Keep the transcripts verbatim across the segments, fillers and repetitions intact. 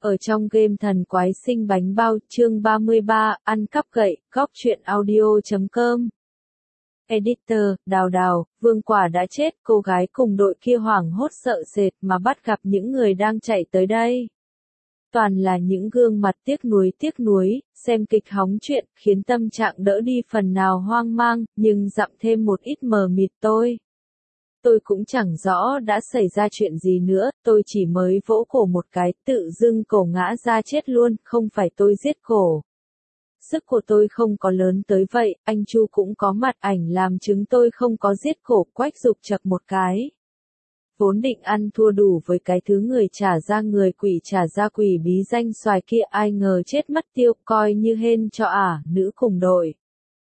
Ở trong game Thần Quái Sinh Bánh Bao, chương ba mươi ba, ăn cắp gậy, góc truyện audio chấm com. Editor, Đào Đào, Vương Quả đã chết, cô gái cùng đội kia hoảng hốt sợ sệt mà bắt gặp những người đang chạy tới đây. Toàn là những gương mặt tiếc nuối tiếc nuối, xem kịch hóng chuyện, khiến tâm trạng đỡ đi phần nào hoang mang, nhưng dặm thêm một ít mờ mịt tôi. Tôi cũng chẳng rõ đã xảy ra chuyện gì nữa, tôi chỉ mới vỗ cổ một cái, tự dưng cổ ngã ra chết luôn, không phải tôi giết cổ. Sức của tôi không có lớn tới vậy, anh Chu cũng có mặt ảnh làm chứng tôi không có giết cổ, Quách Dục chậc một cái. Vốn định ăn thua đủ với cái thứ người trả ra người quỷ trả ra quỷ bí danh xoài kia, ai ngờ chết mất tiêu, coi như hên cho ả, nữ cùng đội.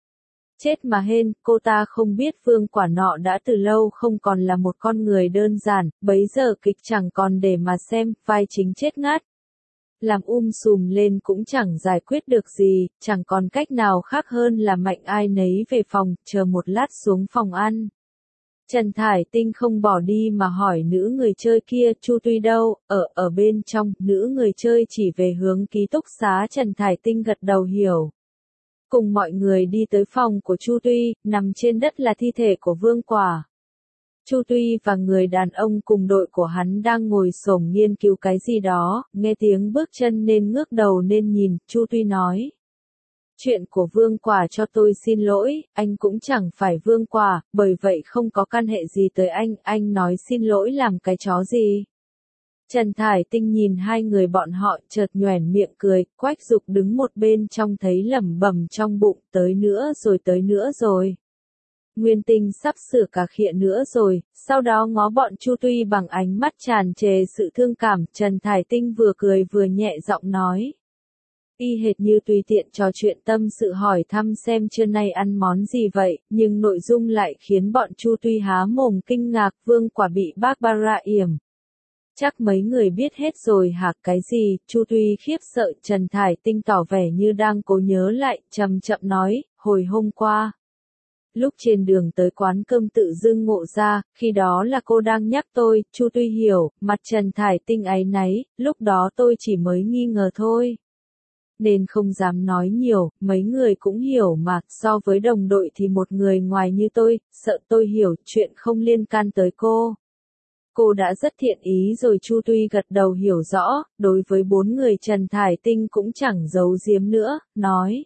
Chết mà hên, cô ta không biết Vương Quả nọ đã từ lâu không còn là một con người đơn giản, bấy giờ kịch chẳng còn để mà xem, vai chính chết ngát. Làm um sùm lên cũng chẳng giải quyết được gì, chẳng còn cách nào khác hơn là mạnh ai nấy về phòng, chờ một lát xuống phòng ăn. Trần Thải Tinh không bỏ đi mà hỏi nữ người chơi kia, Chu Tuy đâu, ở, ở bên trong, nữ người chơi chỉ về hướng ký túc xá. Trần Thải Tinh gật đầu hiểu. Cùng mọi người đi tới phòng của Chu Tuy, nằm trên đất là thi thể của Vương Quả. Chu Tuy và người đàn ông cùng đội của hắn đang ngồi xổm nghiên cứu cái gì đó, nghe tiếng bước chân nên ngước đầu nên nhìn, Chu Tuy nói. Chuyện của Vương Quả cho tôi xin lỗi, anh cũng chẳng phải Vương Quả, bởi vậy không có căn hệ gì tới anh, anh nói xin lỗi làm cái chó gì. Trần Thải Tinh nhìn hai người bọn họ chợt nhoẻn miệng cười, Quách Dục đứng một bên trong thấy lẩm bẩm trong bụng, tới nữa rồi tới nữa rồi. Nguyên Tinh sắp sửa cà khịa nữa rồi, sau đó ngó bọn Chu Tuy bằng ánh mắt tràn trề sự thương cảm, Trần Thải Tinh vừa cười vừa nhẹ giọng nói. Y hệt như tùy tiện trò chuyện tâm sự hỏi thăm xem trưa nay ăn món gì vậy, nhưng nội dung lại khiến bọn Chu Tuy há mồm kinh ngạc, Vương Quả bị Barbara yểm. Chắc mấy người biết hết rồi hả? Cái gì? Chu Tuy khiếp sợ, Trần Thải Tinh tỏ vẻ như đang cố nhớ lại, chậm chậm nói, hồi hôm qua. Lúc trên đường tới quán cơm tự dưng ngộ ra, khi đó là cô đang nhắc tôi, Chu Tuy hiểu, mặt Trần Thải Tinh áy náy, lúc đó tôi chỉ mới nghi ngờ thôi. Nên không dám nói nhiều, mấy người cũng hiểu mà, so với đồng đội thì một người ngoài như tôi, sợ tôi hiểu chuyện không liên can tới cô. Cô đã rất thiện ý rồi. Chu Tuy gật đầu hiểu rõ, đối với bốn người Trần Thải Tinh cũng chẳng giấu giếm nữa, nói.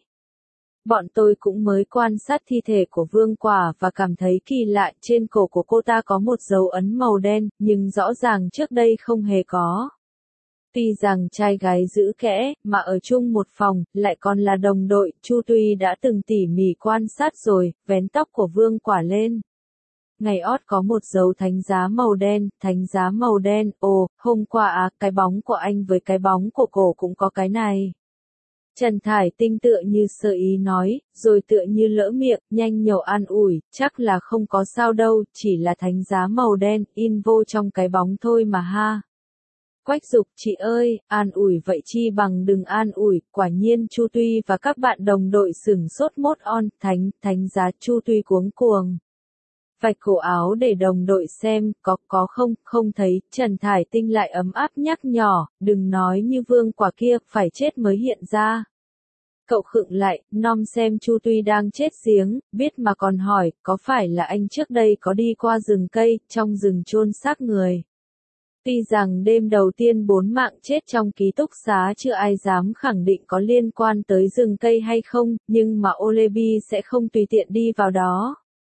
Bọn tôi cũng mới quan sát thi thể của Vương Quả và cảm thấy kỳ lạ, trên cổ của cô ta có một dấu ấn màu đen, nhưng rõ ràng trước đây không hề có. Tuy rằng trai gái giữ kẽ, mà ở chung một phòng, lại còn là đồng đội, Chu Tuy đã từng tỉ mỉ quan sát rồi, vén tóc của Vương Quả lên. Ngày ót có một dấu thánh giá màu đen, thánh giá màu đen, ồ, hôm qua à, cái bóng của anh với cái bóng của cổ cũng có cái này. Trần Thải Tinh tựa như sơ ý nói, rồi tựa như lỡ miệng, nhanh nhẩu an ủi, chắc là không có sao đâu, chỉ là thánh giá màu đen, in vô trong cái bóng thôi mà ha. Quách Dục, chị ơi, an ủi vậy chi bằng đừng an ủi, quả nhiên Chu Tuy và các bạn đồng đội sửng sốt mốt on, thánh, thánh giá. Chu Tuy cuống cuồng. Vạch cổ áo để đồng đội xem, có, có không, không thấy, Trần Thải Tinh lại ấm áp nhắc nhỏ, đừng nói như Vương Quả kia, phải chết mới hiện ra. Cậu khựng lại, nom xem Chu Tuy đang chết giếng, biết mà còn hỏi, có phải là anh trước đây có đi qua rừng cây, trong rừng chôn xác người. Tuy rằng đêm đầu tiên bốn mạng chết trong ký túc xá chưa ai dám khẳng định có liên quan tới rừng cây hay không, nhưng mà Olebi sẽ không tùy tiện đi vào đó.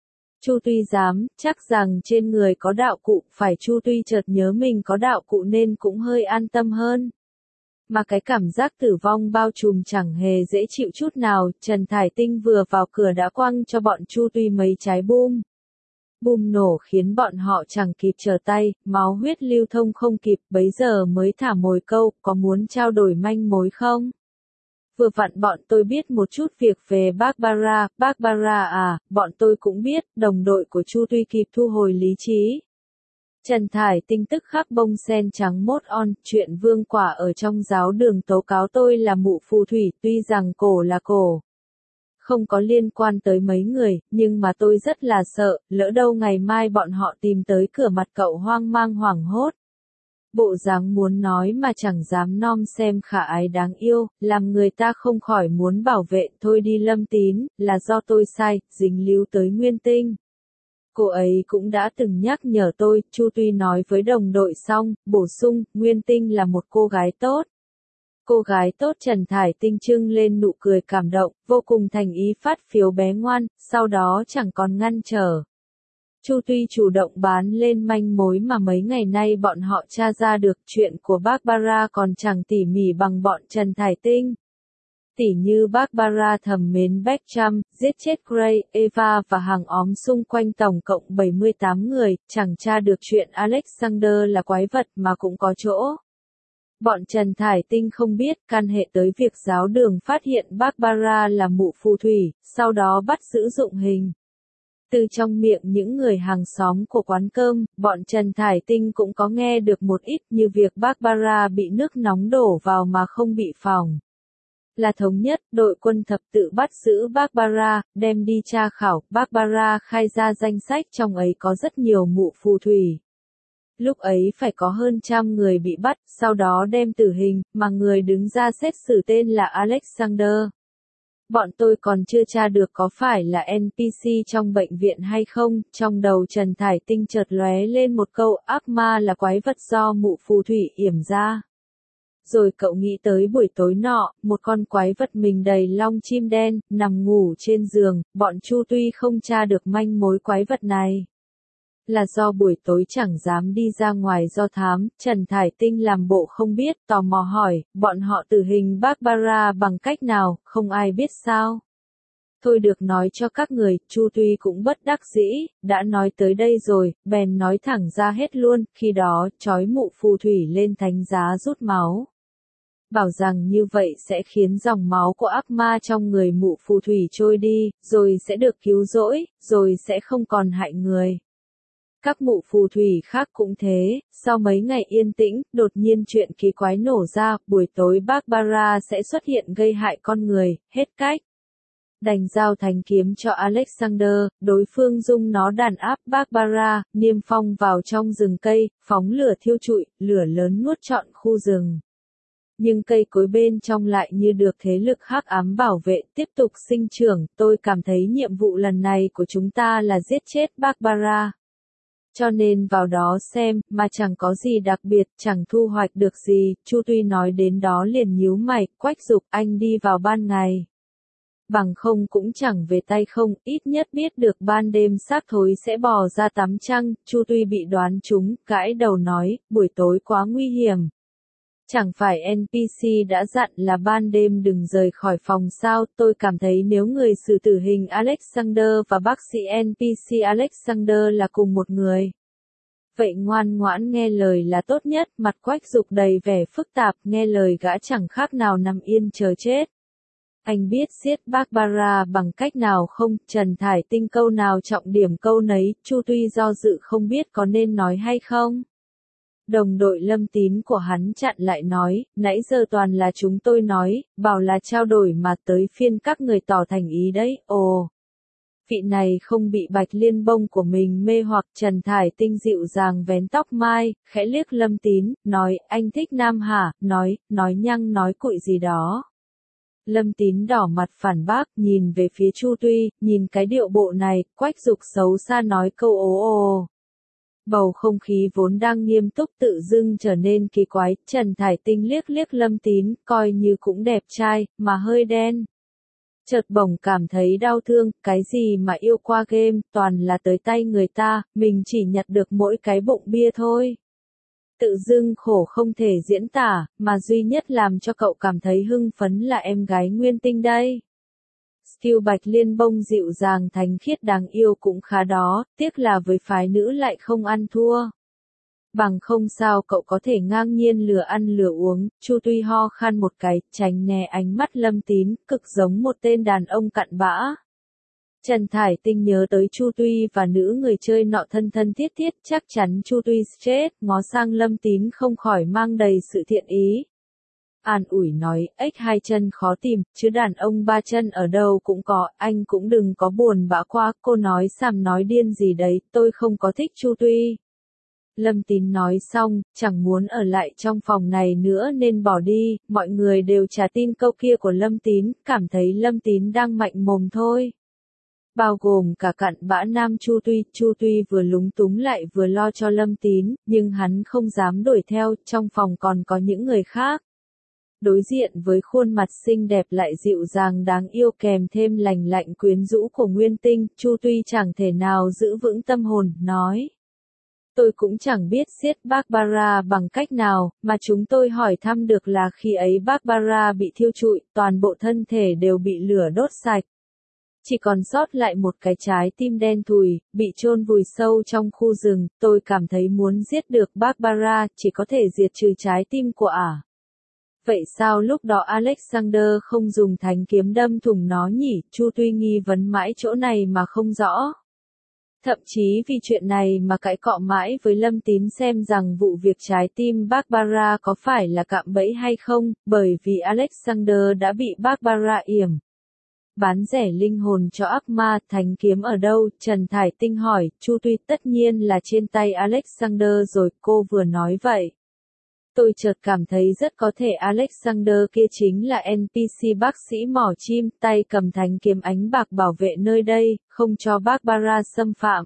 Chu Tuy dám, chắc rằng trên người có đạo cụ, phải. Chu Tuy chợt nhớ mình có đạo cụ nên cũng hơi an tâm hơn. Mà cái cảm giác tử vong bao trùm chẳng hề dễ chịu chút nào, Trần Thải Tinh vừa vào cửa đã quăng cho bọn Chu Tuy mấy trái bom. Bùm nổ khiến bọn họ chẳng kịp trở tay, máu huyết lưu thông không kịp, bấy giờ mới thả mồi câu, có muốn trao đổi manh mối không? Vừa vặn bọn tôi biết một chút việc về Barbara, Barbara à, bọn tôi cũng biết, đồng đội của Chu Tuy kịp thu hồi lý trí. Trần Thải Tinh tức khắc bông sen trắng mốt on, chuyện Vương Quả ở trong giáo đường tố cáo tôi là mụ phù thủy, tuy rằng cổ là cổ. Không có liên quan tới mấy người, nhưng mà tôi rất là sợ, lỡ đâu ngày mai bọn họ tìm tới cửa mặt cậu hoang mang hoảng hốt. Bộ dáng muốn nói mà chẳng dám nom xem khả ái đáng yêu, làm người ta không khỏi muốn bảo vệ. Thôi đi Lâm Tín, là do tôi sai, dính líu tới Nguyên Tinh. Cô ấy cũng đã từng nhắc nhở tôi, Chu Tuy nói với đồng đội xong, bổ sung, Nguyên Tinh là một cô gái tốt. Cô gái tốt. Trần Thải Tinh trưng lên nụ cười cảm động, vô cùng thành ý phát phiếu bé ngoan, sau đó chẳng còn ngăn trở. Chu Tuy chủ động bán lên manh mối mà mấy ngày nay bọn họ tra ra được. Chuyện của Barbara còn chẳng tỉ mỉ bằng bọn Trần Thải Tinh. Tỉ như Barbara thầm mến Beckham, giết chết Gray, Eva và hàng óm xung quanh tổng cộng bảy mươi tám người, chẳng tra được chuyện Alexander là quái vật mà cũng có chỗ. Bọn Trần Thải Tinh không biết can hệ tới việc giáo đường phát hiện Barbara là mụ phù thủy, sau đó bắt giữ dụng hình. Từ trong miệng những người hàng xóm của quán cơm, bọn Trần Thải Tinh cũng có nghe được một ít, như việc Barbara bị nước nóng đổ vào mà không bị phỏng. Là thống nhất, đội quân thập tự bắt giữ Barbara, đem đi tra khảo. Barbara khai ra danh sách, trong ấy có rất nhiều mụ phù thủy. Lúc ấy phải có hơn trăm người bị bắt, sau đó đem tử hình, mà người đứng ra xét xử tên là Alexander. Bọn tôi còn chưa tra được có phải là en pê xê trong bệnh viện hay không. Trong đầu Trần Thải Tinh chợt lóe lên một câu, ác ma là quái vật do mụ phù thủy yểm ra. Rồi cậu nghĩ tới buổi tối nọ, một con quái vật mình đầy lông chim đen, nằm ngủ trên giường. Bọn Chu Tuy không tra được manh mối quái vật này. Là do buổi tối chẳng dám đi ra ngoài do thám. Trần Thải Tinh làm bộ không biết, tò mò hỏi, bọn họ tử hình Barbara bằng cách nào, không ai biết sao? Thôi được, nói cho các người. Chu Tuy cũng bất đắc dĩ, đã nói tới đây rồi, bèn nói thẳng ra hết luôn. Khi đó, trói mụ phù thủy lên thánh giá rút máu. Bảo rằng như vậy sẽ khiến dòng máu của ác ma trong người mụ phù thủy trôi đi, rồi sẽ được cứu rỗi, rồi sẽ không còn hại người. Các mụ phù thủy khác cũng thế. Sau mấy ngày yên tĩnh, đột nhiên chuyện kỳ quái nổ ra. Buổi tối Barbara sẽ xuất hiện gây hại con người, hết cách. Đành giao thanh kiếm cho Alexander, đối phương dung nó đàn áp Barbara, niêm phong vào trong rừng cây, phóng lửa thiêu trụi, lửa lớn nuốt trọn khu rừng. Nhưng cây cối bên trong lại như được thế lực hắc ám bảo vệ, tiếp tục sinh trưởng. Tôi cảm thấy nhiệm vụ lần này của chúng ta là giết chết Barbara. Cho nên vào đó xem, mà chẳng có gì đặc biệt, chẳng thu hoạch được gì. Chu Tuy nói đến đó liền nhíu mày, Quách giục, anh đi vào ban ngày. Bằng không cũng chẳng về tay không, ít nhất biết được ban đêm xác thối sẽ bò ra tắm trăng. Chu Tuy bị đoán trúng, gãi đầu nói, buổi tối quá nguy hiểm. Chẳng phải en pê xê đã dặn là ban đêm đừng rời khỏi phòng sao? Tôi cảm thấy nếu người xử tử hình Alexander và bác sĩ en pê xê Alexander là cùng một người. Vậy ngoan ngoãn nghe lời là tốt nhất. Mặt Quách giục đầy vẻ phức tạp, nghe lời gã chẳng khác nào nằm yên chờ chết. Anh biết giết Barbara bằng cách nào không? Trần Thải Tinh câu nào trọng điểm câu nấy. Chu Tuy do dự không biết có nên nói hay không. Đồng đội Lâm Tín của hắn chặn lại nói, nãy giờ toàn là chúng tôi nói, bảo là trao đổi mà tới phiên các người tỏ thành ý đấy. Ồ, vị này không bị Bạch Liên Bông của mình mê hoặc. Trần Thải Tinh dịu dàng vén tóc mai, khẽ liếc Lâm Tín, nói, anh thích nam hả? Nói, nói nhăng nói cụi gì đó. Lâm Tín đỏ mặt phản bác, nhìn về phía Chu Tuy, nhìn cái điệu bộ này. Quách giục xấu xa nói câu ố ồ. Bầu không khí vốn đang nghiêm túc tự dưng trở nên kỳ quái. Trần Thải Tinh liếc liếc Lâm Tín, coi như cũng đẹp trai, mà hơi đen. Chợt bỗng cảm thấy đau thương, cái gì mà yêu qua game, toàn là tới tay người ta, mình chỉ nhặt được mỗi cái bụng bia thôi. Tự dưng khổ không thể diễn tả, mà duy nhất làm cho cậu cảm thấy hưng phấn là em gái Nguyên Tinh đây. Skill Bạch Liên Bông dịu dàng thánh khiết đáng yêu cũng khá đó, tiếc là với phái nữ lại không ăn thua. Bằng không sao cậu có thể ngang nhiên lừa ăn lừa uống. Chu Tuy ho khan một cái, tránh né ánh mắt Lâm Tín, cực giống một tên đàn ông cặn bã. Trần Thải Tinh nhớ tới Chu Tuy và nữ người chơi nọ thân thân thiết thiết, chắc chắn Chu Tuy chết, ngó sang Lâm Tín không khỏi mang đầy sự thiện ý. An ủi nói, ếch hai chân khó tìm, chứ đàn ông ba chân ở đâu cũng có, anh cũng đừng có buồn bã quá. Cô nói xàm nói điên gì đấy, tôi không có thích Chu Tuy. Lâm Tín nói xong, chẳng muốn ở lại trong phòng này nữa nên bỏ đi, mọi người đều trả tin câu kia của Lâm Tín, cảm thấy Lâm Tín đang mạnh mồm thôi. Bao gồm cả cặn bã nam Chu Tuy, Chu Tuy vừa lúng túng lại vừa lo cho Lâm Tín, nhưng hắn không dám đuổi theo, trong phòng còn có những người khác. Đối diện với khuôn mặt xinh đẹp lại dịu dàng đáng yêu kèm thêm lành lạnh quyến rũ của Nguyên Tinh, Chu Tuy chẳng thể nào giữ vững tâm hồn, nói. Tôi cũng chẳng biết giết Barbara bằng cách nào, mà chúng tôi hỏi thăm được là khi ấy Barbara bị thiêu trụi, toàn bộ thân thể đều bị lửa đốt sạch. Chỉ còn sót lại một cái trái tim đen thùi, bị chôn vùi sâu trong khu rừng, tôi cảm thấy muốn giết được Barbara, chỉ có thể diệt trừ trái tim của ả. Vậy sao lúc đó Alexander không dùng thánh kiếm đâm thủng nó nhỉ? Chu Tuy nghi vấn mãi chỗ này mà không rõ. Thậm chí vì chuyện này mà cãi cọ mãi với Lâm Tín xem rằng vụ việc trái tim Barbara có phải là cạm bẫy hay không, bởi vì Alexander đã bị Barbara yểm. Bán rẻ linh hồn cho ác ma, thánh kiếm ở đâu? Trần Thải Tinh hỏi, Chu Tuy tất nhiên là trên tay Alexander rồi, cô vừa nói vậy. Tôi chợt cảm thấy rất có thể Alexander kia chính là en pê xê bác sĩ mỏ chim, tay cầm thánh kiếm ánh bạc bảo vệ nơi đây, không cho Barbara xâm phạm.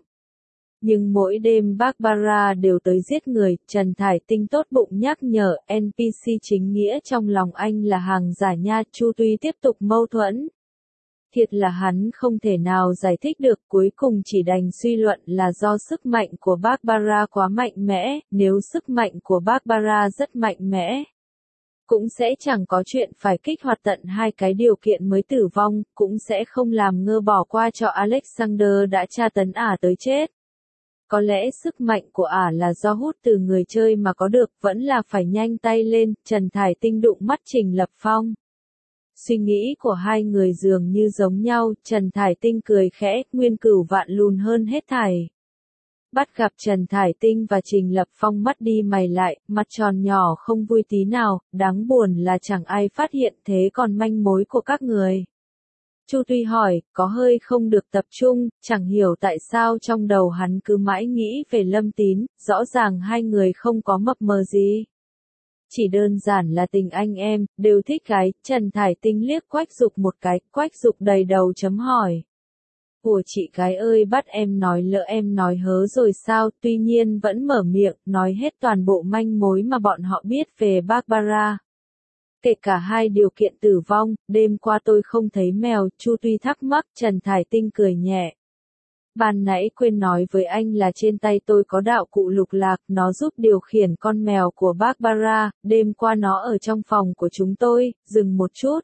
Nhưng mỗi đêm Barbara đều tới giết người, Trần Thải Tinh tốt bụng nhắc nhở, en pê xê chính nghĩa trong lòng anh là hàng giả nha. Chu Tuy tiếp tục mâu thuẫn. Thiệt là hắn không thể nào giải thích được, cuối cùng chỉ đành suy luận là do sức mạnh của Barbara quá mạnh mẽ, nếu sức mạnh của Barbara rất mạnh mẽ. Cũng sẽ chẳng có chuyện phải kích hoạt tận hai cái điều kiện mới tử vong, cũng sẽ không làm ngơ bỏ qua cho Alexander đã tra tấn ả tới chết. Có lẽ sức mạnh của ả là do hút từ người chơi mà có được, vẫn là phải nhanh tay lên. Trần Thải Tinh đụng mắt Trình Lập Phong. Suy nghĩ của hai người dường như giống nhau, Trần Thải Tinh cười khẽ, Nguyên Cửu vạn lùn hơn hết thảy. Bắt gặp Trần Thải Tinh và Trình Lập Phong mắt đi mày lại, mặt tròn nhỏ không vui tí nào, đáng buồn là chẳng ai phát hiện thế còn manh mối của các người. Chu Tuy hỏi, có hơi không được tập trung, chẳng hiểu tại sao trong đầu hắn cứ mãi nghĩ về Lâm Tín, rõ ràng hai người không có mập mờ gì. Chỉ đơn giản là tình anh em, đều thích gái. Trần Thải Tinh liếc Quách Dục một cái, Quách Dục đầy đầu chấm hỏi. Của chị gái ơi, bắt em nói lỡ em nói hớ rồi sao? Tuy nhiên vẫn mở miệng, nói hết toàn bộ manh mối mà bọn họ biết về Barbara. Kể cả hai điều kiện tử vong, đêm qua tôi không thấy mèo. Chu Tuy thắc mắc. Trần Thải Tinh cười nhẹ. Ban nãy quên nói với anh là trên tay tôi có đạo cụ lục lạc, nó giúp điều khiển con mèo của Barbara, đêm qua nó ở trong phòng của chúng tôi. Dừng một chút.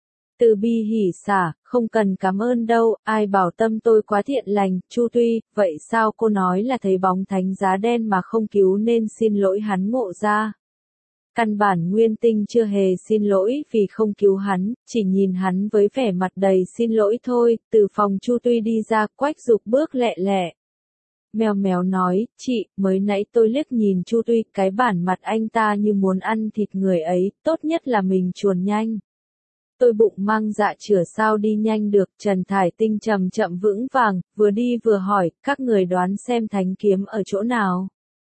Từ bi hỉ xả, không cần cảm ơn đâu, ai bảo tâm tôi quá thiện lành. Chu Tuy, vậy sao cô nói là thấy bóng thánh giá đen mà không cứu nên xin lỗi hắn ngộ ra? Căn bản Nguyên Tinh chưa hề xin lỗi vì không cứu hắn, chỉ nhìn hắn với vẻ mặt đầy xin lỗi thôi. Từ phòng Chu Tuy đi ra, Quách Dục bước lẹ lẹ. Mèo méo nói, chị, mới nãy tôi liếc nhìn Chu Tuy, cái bản mặt anh ta như muốn ăn thịt người ấy, tốt nhất là mình chuồn nhanh. Tôi bụng mang dạ chửa sao đi nhanh được. Trần Thải Tinh chậm chậm vững vàng, vừa đi vừa hỏi, các người đoán xem thánh kiếm ở chỗ nào?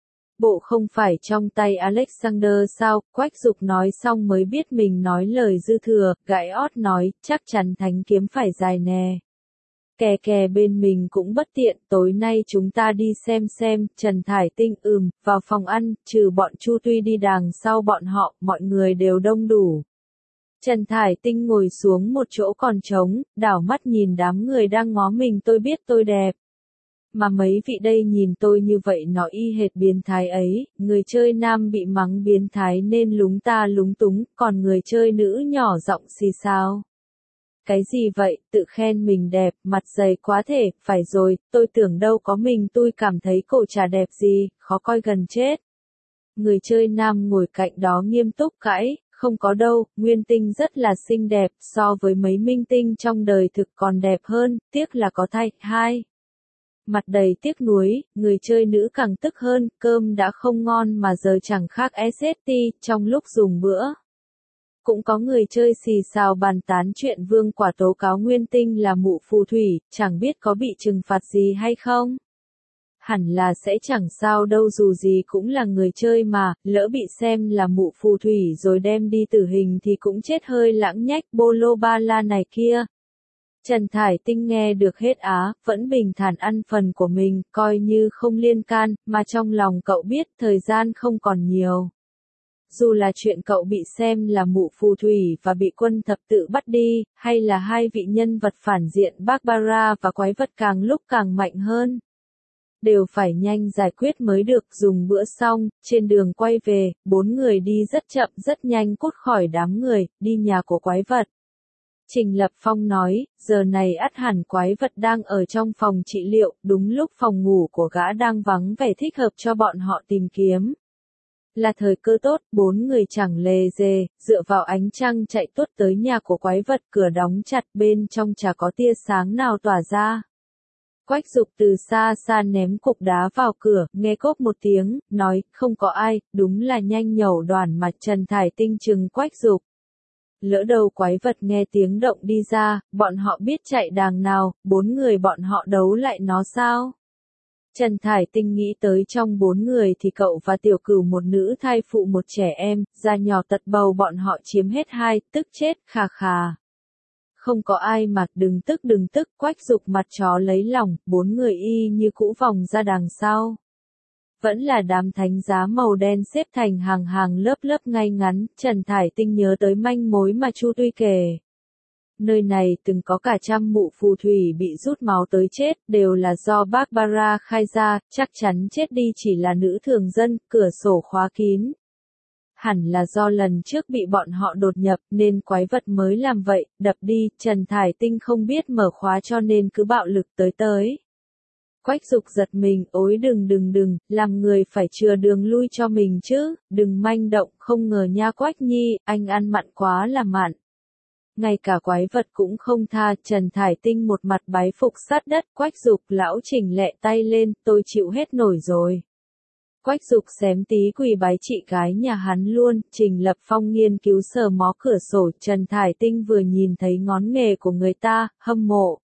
Bộ không phải trong tay Alexander sao? Quách Dục nói xong mới biết mình nói lời dư thừa, gãi ót nói, chắc chắn thánh kiếm phải dài nè. Kè kè bên mình cũng bất tiện, tối nay chúng ta đi xem xem. Trần Thải Tinh ừm, vào phòng ăn, trừ bọn Chu Tuy đi đằng sau bọn họ, mọi người đều đông đủ. Trần Thải Tinh ngồi xuống một chỗ còn trống, đảo mắt nhìn đám người đang ngó mình. Tôi biết tôi đẹp. Mà mấy vị đây nhìn tôi như vậy nó y hệt biến thái ấy, người chơi nam bị mắng biến thái nên lúng ta lúng túng, còn người chơi nữ nhỏ giọng xì xào. Cái gì vậy, tự khen mình đẹp, mặt dày quá thể, phải rồi, tôi tưởng đâu có mình tôi cảm thấy cổ chả đẹp gì, khó coi gần chết. Người chơi nam ngồi cạnh đó nghiêm túc cãi, không có đâu, Nguyên Tinh rất là xinh đẹp, so với mấy minh tinh trong đời thực còn đẹp hơn, tiếc là có thai. Hai. Mặt đầy tiếc nuối, người chơi nữ càng tức hơn, cơm đã không ngon mà giờ chẳng khác ét ét tê, trong lúc dùng bữa. Cũng có người chơi xì xào bàn tán chuyện Vương Quả tố cáo Nguyên Tinh là mụ phù thủy, chẳng biết có bị trừng phạt gì hay không. hẳn là sẽ chẳng sao đâu, dù gì cũng là người chơi mà, lỡ bị xem là mụ phù thủy rồi đem đi tử hình thì cũng chết hơi lãng nhách bô lô ba la này kia. Trần Thải Tinh nghe được hết á, vẫn bình thản ăn phần của mình, coi như không liên can, mà trong lòng cậu biết thời gian không còn nhiều. Dù là chuyện cậu bị xem là mụ phù thủy và bị quân thập tự bắt đi, hay là hai vị nhân vật phản diện Barbara và quái vật càng lúc càng mạnh hơn, đều phải nhanh giải quyết mới được. Dùng bữa xong, trên đường quay về, bốn người đi rất chậm rất nhanh cút khỏi đám người, đi nhà của quái vật. Trình Lập Phong nói, giờ này ắt hẳn quái vật đang ở trong phòng trị liệu, đúng lúc phòng ngủ của gã đang vắng vẻ thích hợp cho bọn họ tìm kiếm. Là thời cơ tốt, bốn người chẳng lề dề, dựa vào ánh trăng chạy tuốt tới nhà của quái vật, cửa đóng chặt, bên trong chả có tia sáng nào tỏa ra. Quách Dục từ xa xa ném cục đá vào cửa, nghe cốp một tiếng, nói, không có ai, đúng là nhanh nhẩu đoàn mà. Trần Thải Tinh trừng Quách Dục. Lỡ đầu quái vật nghe tiếng động đi ra, bọn họ biết chạy đàng nào, bốn người bọn họ đấu lại nó sao? Trần Thải Tinh nghĩ tới trong bốn người thì cậu và Tiểu Cửu một nữ thai phụ một trẻ em, già nhỏ tật bầu bọn họ chiếm hết hai, tức chết, khà khà. Không có ai mà, đừng tức đừng tức, Quách Dục mặt chó lấy lòng, bốn người y như cũ vòng ra đằng sau. Vẫn là đám thánh giá màu đen xếp thành hàng hàng lớp lớp ngay ngắn. Trần Thải Tinh nhớ tới manh mối mà Chu Tuy kể. Nơi này từng có cả trăm mụ phù thủy bị rút máu tới chết, đều là do Barbara khai ra, chắc chắn chết đi chỉ là nữ thường dân, cửa sổ khóa kín. Hẳn là do lần trước bị bọn họ đột nhập nên quái vật mới làm vậy, đập đi. Trần Thải Tinh không biết mở khóa cho nên cứ bạo lực tới tới. Quách Dục giật mình, ối đừng đừng đừng, làm người phải chừa đường lui cho mình chứ, đừng manh động. Không ngờ nha Quách Nhi, anh ăn mặn quá là mặn. Ngay cả quái vật cũng không tha. Trần Thải Tinh một mặt bái phục sát đất. Quách Dục, lão Trình lẹ tay lên, tôi chịu hết nổi rồi. Quách Dục xém tí quỳ bái chị gái nhà hắn luôn. Trình Lập Phong nghiên cứu sờ mó cửa sổ. Trần Thải Tinh vừa nhìn thấy ngón nghề của người ta, hâm mộ.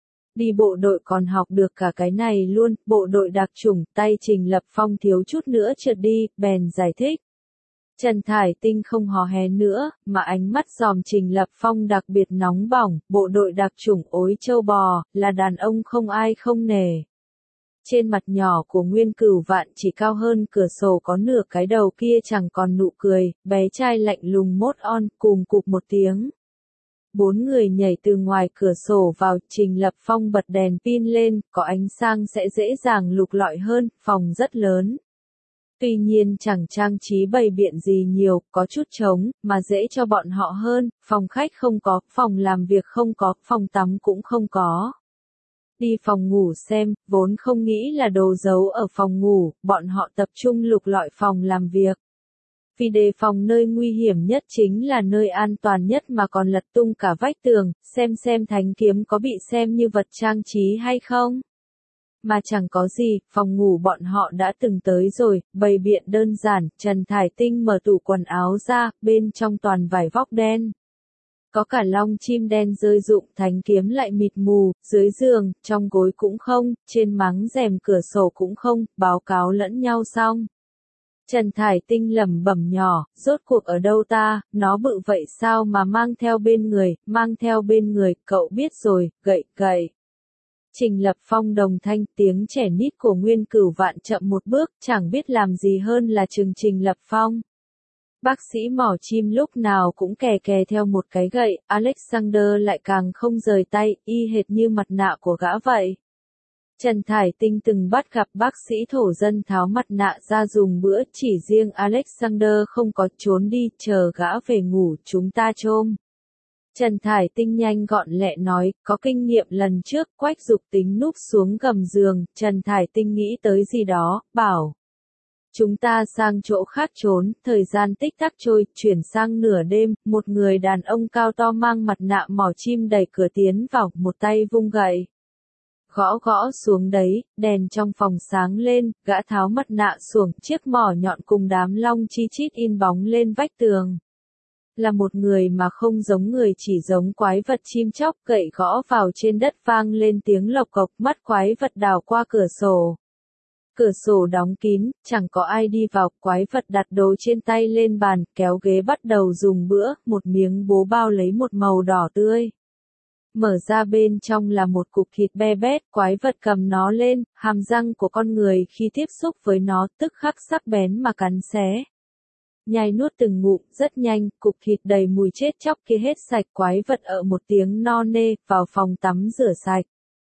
Đi bộ đội còn học được cả cái này luôn, bộ đội đặc chủng. Tay Trình Lập Phong thiếu chút nữa trượt đi, bèn giải thích. Trần Thải Tinh không hò hé nữa, mà ánh mắt dòm Trình Lập Phong đặc biệt nóng bỏng. Bộ đội đặc chủng ối châu bò, là đàn ông không ai không nể. Trên mặt nhỏ của Nguyên Cửu Vạn chỉ cao hơn cửa sổ có nửa cái đầu kia chẳng còn nụ cười, bé trai lạnh lùng mốt on, cùng cụp một tiếng. Bốn người nhảy từ ngoài cửa sổ vào. Trình Lập Phong bật đèn pin lên, có ánh sáng sẽ dễ dàng lục lọi hơn. Phòng rất lớn. Tuy nhiên chẳng trang trí bày biện gì nhiều, có chút trống, mà dễ cho bọn họ hơn. Phòng khách không có, phòng làm việc không có, phòng tắm cũng không có. Đi phòng ngủ xem, vốn không nghĩ là đồ giấu ở phòng ngủ, bọn họ tập trung lục lọi phòng làm việc. Vì đề phòng nơi nguy hiểm nhất chính là nơi an toàn nhất mà còn lật tung cả vách tường, xem xem thanh kiếm có bị xem như vật trang trí hay không. Mà chẳng có gì, phòng ngủ bọn họ đã từng tới rồi, bày biện đơn giản. Trần Thải Tinh mở tủ quần áo ra, bên trong toàn vải vóc đen. Có cả lông chim đen rơi rụng, thanh kiếm lại mịt mù, dưới giường, trong gối cũng không, trên máng rèm cửa sổ cũng không, báo cáo lẫn nhau xong. Trần Thải Tinh lẩm bẩm nhỏ, rốt cuộc ở đâu ta, nó bự vậy sao mà mang theo bên người, mang theo bên người, cậu biết rồi, gậy, gậy. Trình Lập Phong đồng thanh, tiếng trẻ nít của Nguyên Cửu Vạn chậm một bước, chẳng biết làm gì hơn là chừng Trình Lập Phong. Bác sĩ mỏ chim lúc nào cũng kè kè theo một cái gậy, Alexander lại càng không rời tay, y hệt như mặt nạ của gã vậy. Trần Thải Tinh từng bắt gặp bác sĩ thổ dân tháo mặt nạ ra dùng bữa, chỉ riêng Alexander không có, trốn đi, chờ gã về ngủ, chúng ta chôm. Trần Thải Tinh nhanh gọn lẹ nói, có kinh nghiệm lần trước. Quách Dục tính núp xuống gầm giường. Trần Thải Tinh nghĩ tới gì đó, bảo. Chúng ta sang chỗ khác trốn. Thời gian tích tắc trôi, chuyển sang nửa đêm, một người đàn ông cao to mang mặt nạ mỏ chim đẩy cửa tiến vào, một tay vung gậy. Gõ gõ xuống đấy, đèn trong phòng sáng lên, gã tháo mặt nạ xuống, chiếc mỏ nhọn cùng đám long chi chít in bóng lên vách tường. Là một người mà không giống người, chỉ giống quái vật chim chóc. Gậy gõ vào trên đất vang lên tiếng lộc cộc, mắt quái vật đào qua cửa sổ. Cửa sổ đóng kín, chẳng có ai đi vào, quái vật đặt đồ trên tay lên bàn, kéo ghế bắt đầu dùng bữa, một miếng bố bao lấy một màu đỏ tươi. Mở ra bên trong là một cục thịt be bét, quái vật cầm nó lên, hàm răng của con người khi tiếp xúc với nó tức khắc sắc bén mà cắn xé. Nhai nuốt từng ngụm, rất nhanh, cục thịt đầy mùi chết chóc kia hết sạch, quái vật ở một tiếng no nê, vào phòng tắm rửa sạch.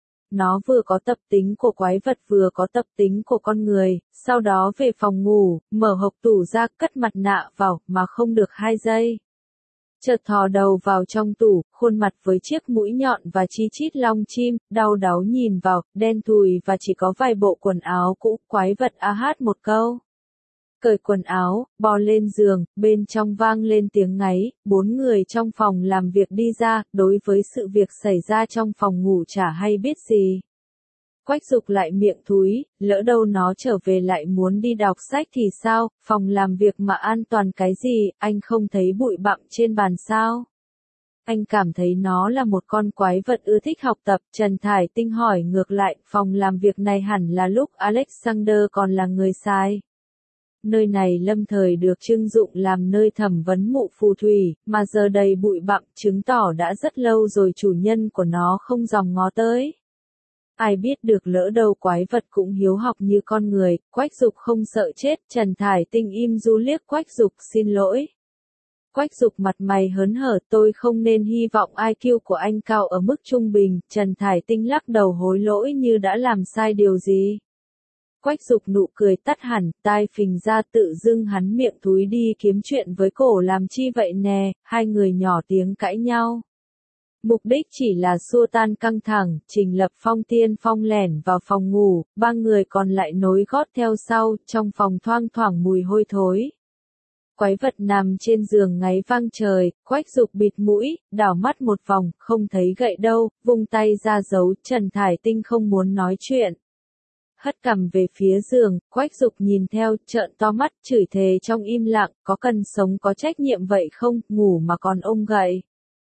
Nó vừa có tập tính của quái vật vừa có tập tính của con người, sau đó về phòng ngủ, mở hộc tủ ra, cất mặt nạ vào, mà không được hai giây. Chợt thò đầu vào trong tủ, khuôn mặt với chiếc mũi nhọn và chi chít lông chim, đau đáu nhìn vào, đen thùi và chỉ có vài bộ quần áo cũ, quái vật a hát một câu. Cởi quần áo, bò lên giường, bên trong vang lên tiếng ngáy, bốn người trong phòng làm việc đi ra, đối với sự việc xảy ra trong phòng ngủ chả hay biết gì. Quách Dục lại miệng thúi, lỡ đâu nó trở về lại muốn đi đọc sách thì sao, phòng làm việc mà an toàn cái gì, anh không thấy bụi bặm trên bàn sao? Anh cảm thấy nó là một con quái vật ưa thích học tập, Trần Thải Tinh hỏi ngược lại, phòng làm việc này hẳn là lúc Alexander còn là người sai. Nơi này lâm thời được trưng dụng làm nơi thẩm vấn mụ phù thủy, mà giờ đầy bụi bặm chứng tỏ đã rất lâu rồi chủ nhân của nó không dòm ngó tới. Ai biết được lỡ đâu quái vật cũng hiếu học như con người, Quách Dục không sợ chết, Trần Thải Tinh im ru liếc Quách Dục xin lỗi. Quách Dục mặt mày hớn hở, tôi không nên hy vọng i kiu của anh cao ở mức trung bình, Trần Thải Tinh lắc đầu hối lỗi như đã làm sai điều gì. Quách Dục nụ cười tắt hẳn, tai phình ra tự dưng hắn miệng thúi đi kiếm chuyện với cổ làm chi vậy nè, hai người nhỏ tiếng cãi nhau. Mục đích chỉ là xua tan căng thẳng, Trình Lập Phong tiên phong lẻn vào phòng ngủ, ba người còn lại nối gót theo sau, trong phòng thoang thoảng mùi hôi thối. Quái vật nằm trên giường ngáy vang trời, Quách Dục bịt mũi, đảo mắt một vòng, không thấy gậy đâu, vung tay ra giấu, Trần Thải Tinh không muốn nói chuyện. Hất cằm về phía giường, Quách Dục nhìn theo, trợn to mắt, chửi thề trong im lặng, có cần sống có trách nhiệm vậy không, ngủ mà còn ôm gậy.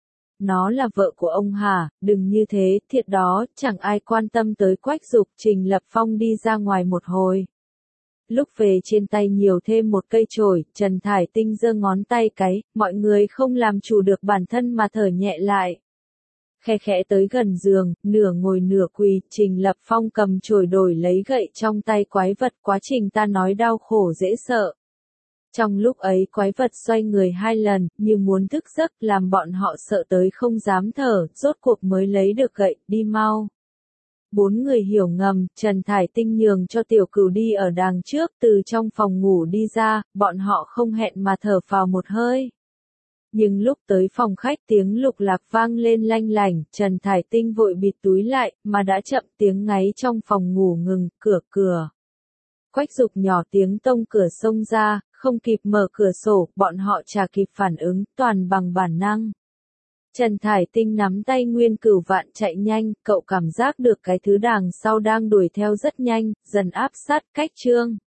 Nó là vợ của ông hả, đừng như thế, thiệt đó, chẳng ai quan tâm tới Quách Dục, Trình Lập Phong đi ra ngoài một hồi. Lúc về trên tay nhiều thêm một cây chổi, Trần Thải Tinh giơ ngón tay cái, mọi người không làm chủ được bản thân mà thở nhẹ lại. Khe khẽ tới gần giường, nửa ngồi nửa quỳ, Trình Lập Phong cầm chổi đổi lấy gậy trong tay quái vật, quá trình ta nói đau khổ dễ sợ. Trong lúc ấy quái vật xoay người hai lần, như muốn thức giấc, làm bọn họ sợ tới không dám thở, rốt cuộc mới lấy được gậy, đi mau. Bốn người hiểu ngầm, Trần Thải Tinh nhường cho Tiểu Cửu đi ở đằng trước, từ trong phòng ngủ đi ra, bọn họ không hẹn mà thở phào một hơi. Nhưng lúc tới phòng khách tiếng lục lạc vang lên lanh lảnh, Trần Thải Tinh vội bịt túi lại, mà đã chậm tiếng ngáy trong phòng ngủ ngừng, cửa cửa. Quách Dục nhỏ tiếng tông cửa xông ra, không kịp mở cửa sổ, bọn họ chả kịp phản ứng, toàn bằng bản năng. Trần Thải Tinh nắm tay Nguyên Cửu Vạn chạy nhanh, cậu cảm giác được cái thứ đằng sau đang đuổi theo rất nhanh, dần áp sát cách Trương.